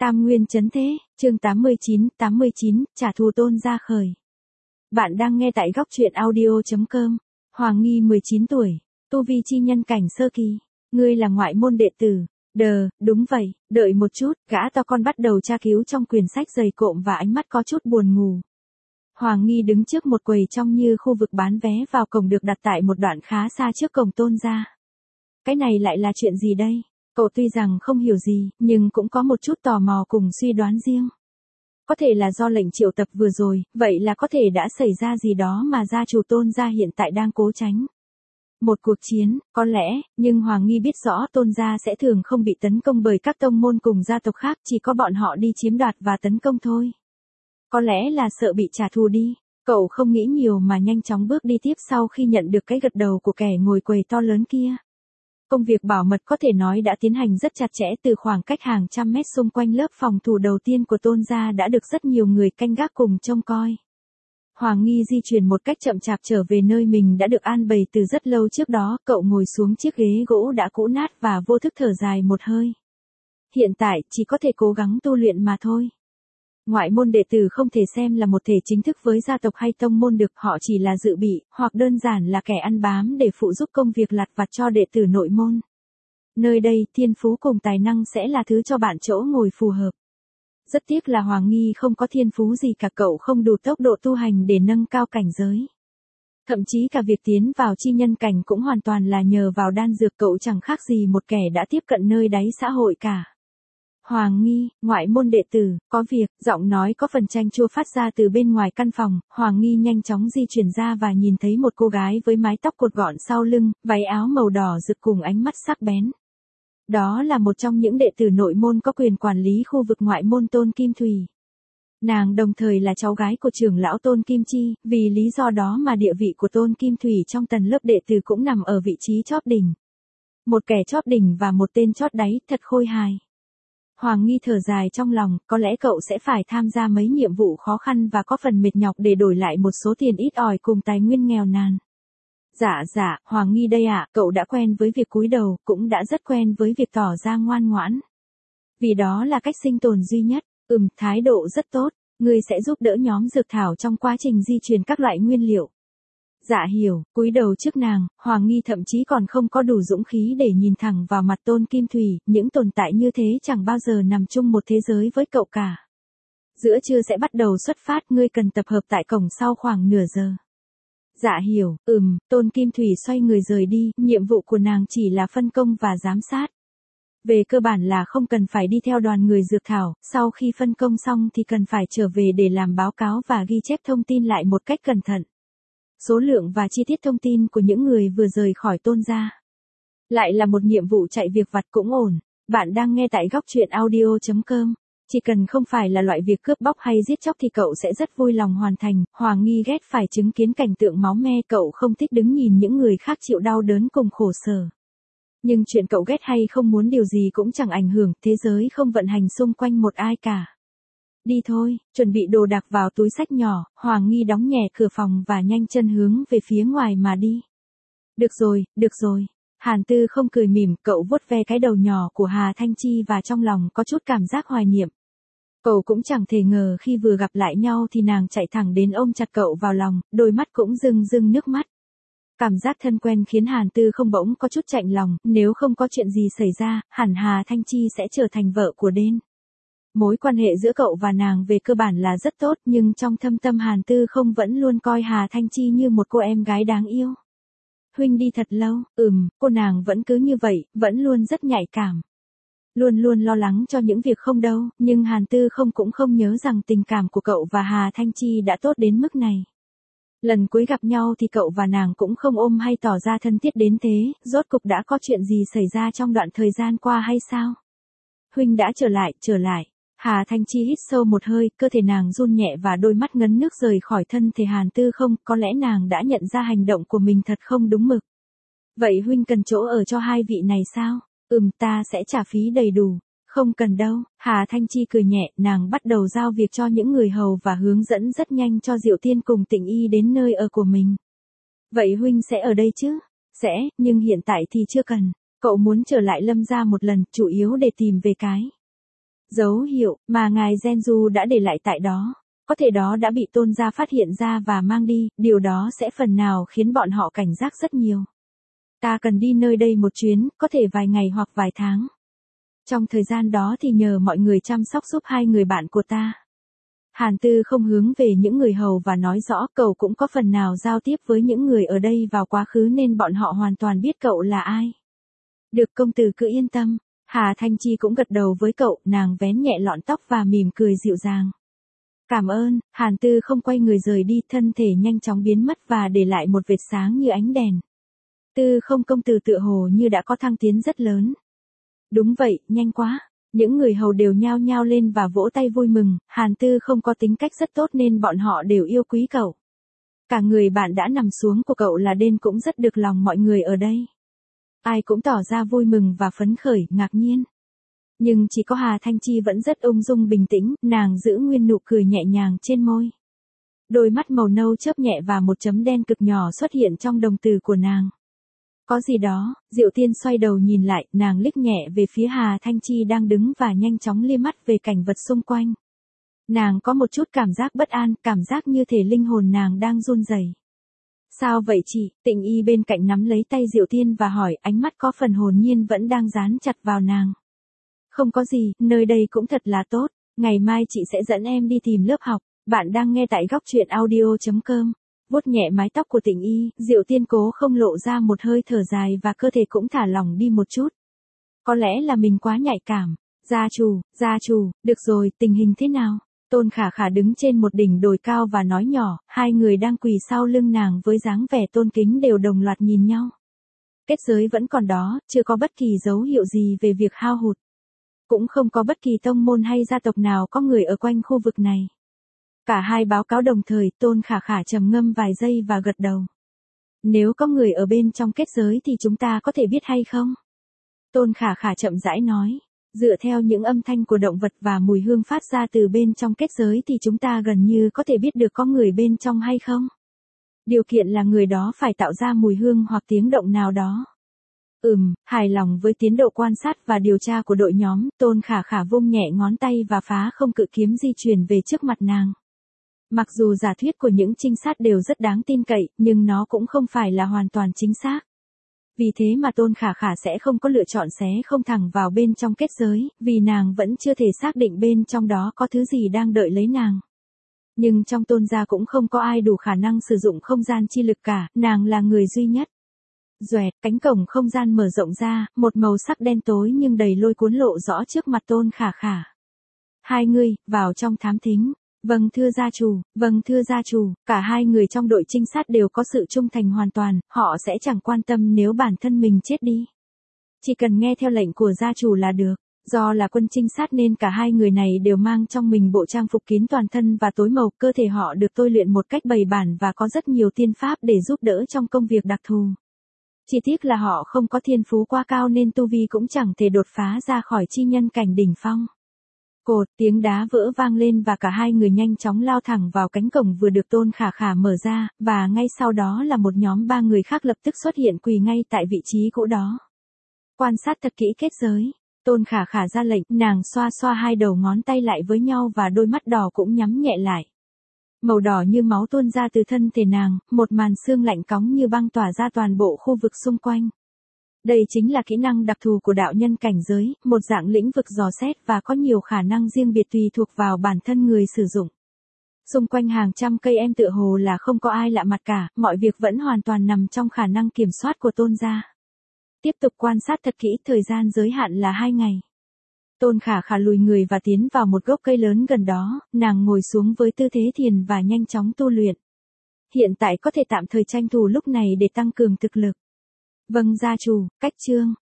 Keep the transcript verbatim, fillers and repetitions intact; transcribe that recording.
Tam Nguyên Chấn Thế, chương tám mươi chín, tám mươi chín, trả thù Tôn Gia khởi. Bạn đang nghe tại góc truyện audio chấm com. Hoàng Nghi mười chín tuổi, tu vi chi nhân cảnh sơ kỳ. Ngươi là ngoại môn đệ tử. Đờ, đúng vậy, đợi một chút, gã to con bắt đầu tra cứu trong quyển sách dày cộm và ánh mắt có chút buồn ngủ. Hoàng Nghi đứng trước một quầy trông như khu vực bán vé vào cổng được đặt tại một đoạn khá xa trước cổng Tôn Gia. Cái này lại là chuyện gì đây? Cậu tuy rằng không hiểu gì, nhưng cũng có một chút tò mò cùng suy đoán riêng. Có thể là do lệnh triệu tập vừa rồi, vậy là có thể đã xảy ra gì đó mà gia chủ Tôn Gia hiện tại đang cố tránh. Một cuộc chiến, có lẽ, nhưng Hoàng Nghi biết rõ Tôn Gia sẽ thường không bị tấn công bởi các tông môn cùng gia tộc khác, chỉ có bọn họ đi chiếm đoạt và tấn công thôi. Có lẽ là sợ bị trả thù đi. Cậu không nghĩ nhiều mà nhanh chóng bước đi tiếp sau khi nhận được cái gật đầu của kẻ ngồi quầy to lớn kia. Công việc bảo mật có thể nói đã tiến hành rất chặt chẽ, từ khoảng cách hàng trăm mét xung quanh lớp phòng thủ đầu tiên của Tôn Gia đã được rất nhiều người canh gác cùng trông coi. Hoàng Nghi di chuyển một cách chậm chạp trở về nơi mình đã được an bày từ rất lâu trước đó, cậu ngồi xuống chiếc ghế gỗ đã cũ nát và vô thức thở dài một hơi. Hiện tại chỉ có thể cố gắng tu luyện mà thôi. Ngoại môn đệ tử không thể xem là một thể chính thức với gia tộc hay tông môn được, họ chỉ là dự bị, hoặc đơn giản là kẻ ăn bám để phụ giúp công việc lặt vặt cho đệ tử nội môn. Nơi đây, thiên phú cùng tài năng sẽ là thứ cho bạn chỗ ngồi phù hợp. Rất tiếc là Hoàng Nghi không có thiên phú gì cả, cậu không đủ tốc độ tu hành để nâng cao cảnh giới. Thậm chí cả việc tiến vào chi nhân cảnh cũng hoàn toàn là nhờ vào đan dược, cậu chẳng khác gì một kẻ đã tiếp cận nơi đáy xã hội cả. Hoàng Nghi, ngoại môn đệ tử, có việc, giọng nói có phần chanh chua phát ra từ bên ngoài căn phòng. Hoàng Nghi nhanh chóng di chuyển ra và nhìn thấy một cô gái với mái tóc cột gọn sau lưng, váy áo màu đỏ rực cùng ánh mắt sắc bén. Đó là một trong những đệ tử nội môn có quyền quản lý khu vực ngoại môn Tôn Kim Thủy. Nàng đồng thời là cháu gái của trưởng lão Tôn Kim Chi, vì lý do đó mà địa vị của Tôn Kim Thủy trong tầng lớp đệ tử cũng nằm ở vị trí chóp đỉnh. Một kẻ chóp đỉnh và một tên chót đáy, thật khôi hài. Hoàng Nghi thở dài trong lòng, có lẽ cậu sẽ phải tham gia mấy nhiệm vụ khó khăn và có phần mệt nhọc để đổi lại một số tiền ít ỏi cùng tài nguyên nghèo nàn. Dạ dạ, Hoàng Nghi đây ạ, cậu đã quen với việc cúi đầu, cũng đã rất quen với việc tỏ ra ngoan ngoãn. Vì đó là cách sinh tồn duy nhất. Ừm, thái độ rất tốt, ngươi sẽ giúp đỡ nhóm dược thảo trong quá trình di chuyển các loại nguyên liệu. Dạ hiểu, cúi đầu trước nàng, Hoàng Nghi thậm chí còn không có đủ dũng khí để nhìn thẳng vào mặt Tôn Kim Thủy, những tồn tại như thế chẳng bao giờ nằm chung một thế giới với cậu cả. Giữa trưa sẽ bắt đầu xuất phát, ngươi cần tập hợp tại cổng sau khoảng nửa giờ. Dạ hiểu, ừm, Tôn Kim Thủy xoay người rời đi, nhiệm vụ của nàng chỉ là phân công và giám sát. Về cơ bản là không cần phải đi theo đoàn người dược thảo, sau khi phân công xong thì cần phải trở về để làm báo cáo và ghi chép thông tin lại một cách cẩn thận. Số lượng và chi tiết thông tin của những người vừa rời khỏi Tôn Gia. Lại là một nhiệm vụ chạy việc vặt cũng ổn. Bạn đang nghe tại góc truyện audio chấm com. Chỉ cần không phải là loại việc cướp bóc hay giết chóc thì cậu sẽ rất vui lòng hoàn thành. Hoàng Nghi ghét phải chứng kiến cảnh tượng máu me, cậu không thích đứng nhìn những người khác chịu đau đớn cùng khổ sở. Nhưng chuyện cậu ghét hay không muốn điều gì cũng chẳng ảnh hưởng, thế giới không vận hành xung quanh một ai cả. Đi thôi, chuẩn bị đồ đạc vào túi xách nhỏ, Hoàng Nghi đóng nhẹ cửa phòng và nhanh chân hướng về phía ngoài mà đi. Được rồi, được rồi. Hàn Tư không cười mỉm, cậu vuốt ve cái đầu nhỏ của Hà Thanh Chi và trong lòng có chút cảm giác hoài niệm. Cậu cũng chẳng thể ngờ khi vừa gặp lại nhau thì nàng chạy thẳng đến ôm chặt cậu vào lòng, đôi mắt cũng rưng rưng nước mắt. Cảm giác thân quen khiến Hàn Tư không bỗng có chút chạnh lòng, nếu không có chuyện gì xảy ra, hẳn Hà Thanh Chi sẽ trở thành vợ của Đên. Mối quan hệ giữa cậu và nàng về cơ bản là rất tốt, nhưng trong thâm tâm Hàn Tư không vẫn luôn coi Hà Thanh Chi như một cô em gái đáng yêu. Huynh đi thật lâu, ừm, cô nàng vẫn cứ như vậy, vẫn luôn rất nhạy cảm. Luôn luôn lo lắng cho những việc không đâu, nhưng Hàn Tư không cũng không nhớ rằng tình cảm của cậu và Hà Thanh Chi đã tốt đến mức này. Lần cuối gặp nhau thì cậu và nàng cũng không ôm hay tỏ ra thân thiết đến thế, rốt cục đã có chuyện gì xảy ra trong đoạn thời gian qua hay sao? Huynh đã trở lại, trở lại. Hà Thanh Chi hít sâu một hơi, cơ thể nàng run nhẹ và đôi mắt ngấn nước rời khỏi thân thể Hàn Tư không, có lẽ nàng đã nhận ra hành động của mình thật không đúng mực. Vậy huynh cần chỗ ở cho hai vị này sao? Ừm, ta sẽ trả phí đầy đủ. Không cần đâu, Hà Thanh Chi cười nhẹ, nàng bắt đầu giao việc cho những người hầu và hướng dẫn rất nhanh cho Diệu Tiên cùng Tịnh Y đến nơi ở của mình. Vậy huynh sẽ ở đây chứ? Sẽ, nhưng hiện tại thì chưa cần. Cậu muốn trở lại Lâm gia một lần, chủ yếu để tìm về cái Dấu hiệu mà ngài Genju đã để lại tại đó, có thể đó đã bị Tôn gia phát hiện ra và mang đi, điều đó sẽ phần nào khiến bọn họ cảnh giác rất nhiều. Ta cần đi nơi đây một chuyến, có thể vài ngày hoặc vài tháng. Trong thời gian đó thì nhờ mọi người chăm sóc giúp hai người bạn của ta. Hàn Tư không hướng về những người hầu và nói rõ cậu cũng có phần nào giao tiếp với những người ở đây vào quá khứ nên bọn họ hoàn toàn biết cậu là ai. Được công tử cứ yên tâm. Hà Thanh Chi cũng gật đầu với cậu, nàng vén nhẹ lọn tóc và mỉm cười dịu dàng. Cảm ơn. Hàn Tư không quay người rời đi, thân thể nhanh chóng biến mất và để lại một vệt sáng như ánh đèn. Tư không công tử tựa hồ như đã có thăng tiến rất lớn. Đúng vậy, nhanh quá. Những người hầu đều nhao nhao lên và vỗ tay vui mừng, Hàn Tư không có tính cách rất tốt nên bọn họ đều yêu quý cậu. Cả người bạn đã nằm xuống của cậu là Đên cũng rất được lòng mọi người ở đây. Ai cũng tỏ ra vui mừng và phấn khởi, ngạc nhiên. Nhưng chỉ có Hà Thanh Chi vẫn rất ung dung bình tĩnh, nàng giữ nguyên nụ cười nhẹ nhàng trên môi. Đôi mắt màu nâu chớp nhẹ và một chấm đen cực nhỏ xuất hiện trong đồng tử của nàng. Có gì đó, Diệu Tiên xoay đầu nhìn lại, nàng liếc nhẹ về phía Hà Thanh Chi đang đứng và nhanh chóng lia mắt về cảnh vật xung quanh. Nàng có một chút cảm giác bất an, cảm giác như thể linh hồn nàng đang run rẩy. Sao vậy chị? Tịnh Y bên cạnh nắm lấy tay Diệu Tiên và hỏi, ánh mắt có phần hồn nhiên vẫn đang dán chặt vào nàng. Không có gì, nơi đây cũng thật là tốt, ngày mai chị sẽ dẫn em đi tìm lớp học. Bạn đang nghe tại góc truyện audio chấm com. Vuốt nhẹ mái tóc của Tịnh Y, Diệu Tiên cố không lộ ra một hơi thở dài và cơ thể cũng thả lỏng đi một chút. Có lẽ là mình quá nhạy cảm. Gia chủ, gia chủ, được rồi, tình hình thế nào? Tôn Khả Khả đứng trên một đỉnh đồi cao và nói nhỏ, hai người đang quỳ sau lưng nàng với dáng vẻ tôn kính đều đồng loạt nhìn nhau. Kết giới vẫn còn đó, chưa có bất kỳ dấu hiệu gì về việc hao hụt. Cũng không có bất kỳ tông môn hay gia tộc nào có người ở quanh khu vực này. Cả hai báo cáo đồng thời, Tôn Khả Khả trầm ngâm vài giây và gật đầu. Nếu có người ở bên trong kết giới thì chúng ta có thể biết hay không? Tôn Khả Khả chậm rãi nói. Dựa theo những âm thanh của động vật và mùi hương phát ra từ bên trong kết giới thì chúng ta gần như có thể biết được có người bên trong hay không. Điều kiện là người đó phải tạo ra mùi hương hoặc tiếng động nào đó. Ừm, hài lòng với tiến độ quan sát và điều tra của đội nhóm, Tôn Khả Khả vung nhẹ ngón tay và phá không cự kiếm di chuyển về trước mặt nàng. Mặc dù giả thuyết của những trinh sát đều rất đáng tin cậy, nhưng nó cũng không phải là hoàn toàn chính xác. Vì thế mà Tôn Khả Khả sẽ không có lựa chọn xé không thẳng vào bên trong kết giới, vì nàng vẫn chưa thể xác định bên trong đó có thứ gì đang đợi lấy nàng. Nhưng trong Tôn gia cũng không có ai đủ khả năng sử dụng không gian chi lực cả, nàng là người duy nhất. Doẹt, cánh cổng không gian mở rộng ra, một màu sắc đen tối nhưng đầy lôi cuốn lộ rõ trước mặt Tôn Khả Khả. Hai người, vào trong thám thính. Vâng thưa gia chủ, vâng thưa gia chủ, cả hai người trong đội trinh sát đều có sự trung thành hoàn toàn, họ sẽ chẳng quan tâm nếu bản thân mình chết đi. Chỉ cần nghe theo lệnh của gia chủ là được. Do là quân trinh sát nên cả hai người này đều mang trong mình bộ trang phục kín toàn thân và tối màu, cơ thể họ được tôi luyện một cách bày bản và có rất nhiều tiên pháp để giúp đỡ trong công việc đặc thù. Chỉ tiếc là họ không có thiên phú quá cao nên tu vi cũng chẳng thể đột phá ra khỏi chi nhân cảnh đỉnh phong. Cột, tiếng đá vỡ vang lên và cả hai người nhanh chóng lao thẳng vào cánh cổng vừa được Tôn Khả Khả mở ra, và ngay sau đó là một nhóm ba người khác lập tức xuất hiện quỳ ngay tại vị trí cũ đó. Quan sát thật kỹ kết giới. Tôn Khả Khả ra lệnh, nàng xoa xoa hai đầu ngón tay lại với nhau và đôi mắt đỏ cũng nhắm nhẹ lại. Màu đỏ như máu tuôn ra từ thân thể nàng, một màn sương lạnh cóng như băng tỏa ra toàn bộ khu vực xung quanh. Đây chính là kỹ năng đặc thù của đạo nhân cảnh giới, một dạng lĩnh vực dò xét và có nhiều khả năng riêng biệt tùy thuộc vào bản thân người sử dụng. Xung quanh hàng trăm cây em tựa hồ là không có ai lạ mặt cả, mọi việc vẫn hoàn toàn nằm trong khả năng kiểm soát của Tôn gia. Tiếp tục quan sát thật kỹ, thời gian giới hạn là hai ngày. Tôn Khả Khả lùi người và tiến vào một gốc cây lớn gần đó, nàng ngồi xuống với tư thế thiền và nhanh chóng tu luyện. Hiện tại có thể tạm thời tranh thủ lúc này để tăng cường thực lực. Vâng gia chủ, cách chương.